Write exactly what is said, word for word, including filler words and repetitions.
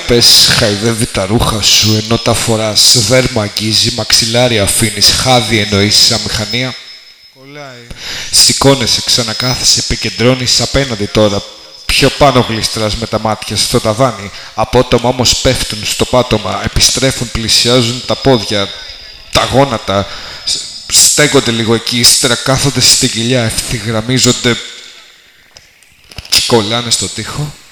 πες χαϊδεύει τα ρούχα σου ενώ τα φοράς. Δέρμα αγγίζει, μαξιλάρι αφήνεις, χάδι εννοείς αμηχανία. Κολλάει. Σηκώνεσαι, ξανακάθεσαι, επικεντρώνεις απέναντι τώρα. Πιο πάνω γλιστράς με τα μάτια στο ταβάνι. Απότομα όμως πέφτουν στο πάτωμα, επιστρέφουν, πλησιάζουν τα πόδια, τα γόνατα. Στέκονται λίγο εκεί, ύστερα κάθονται στην κοιλιά, ευθυγραμμίζονται και κολλάνε στο τοίχο.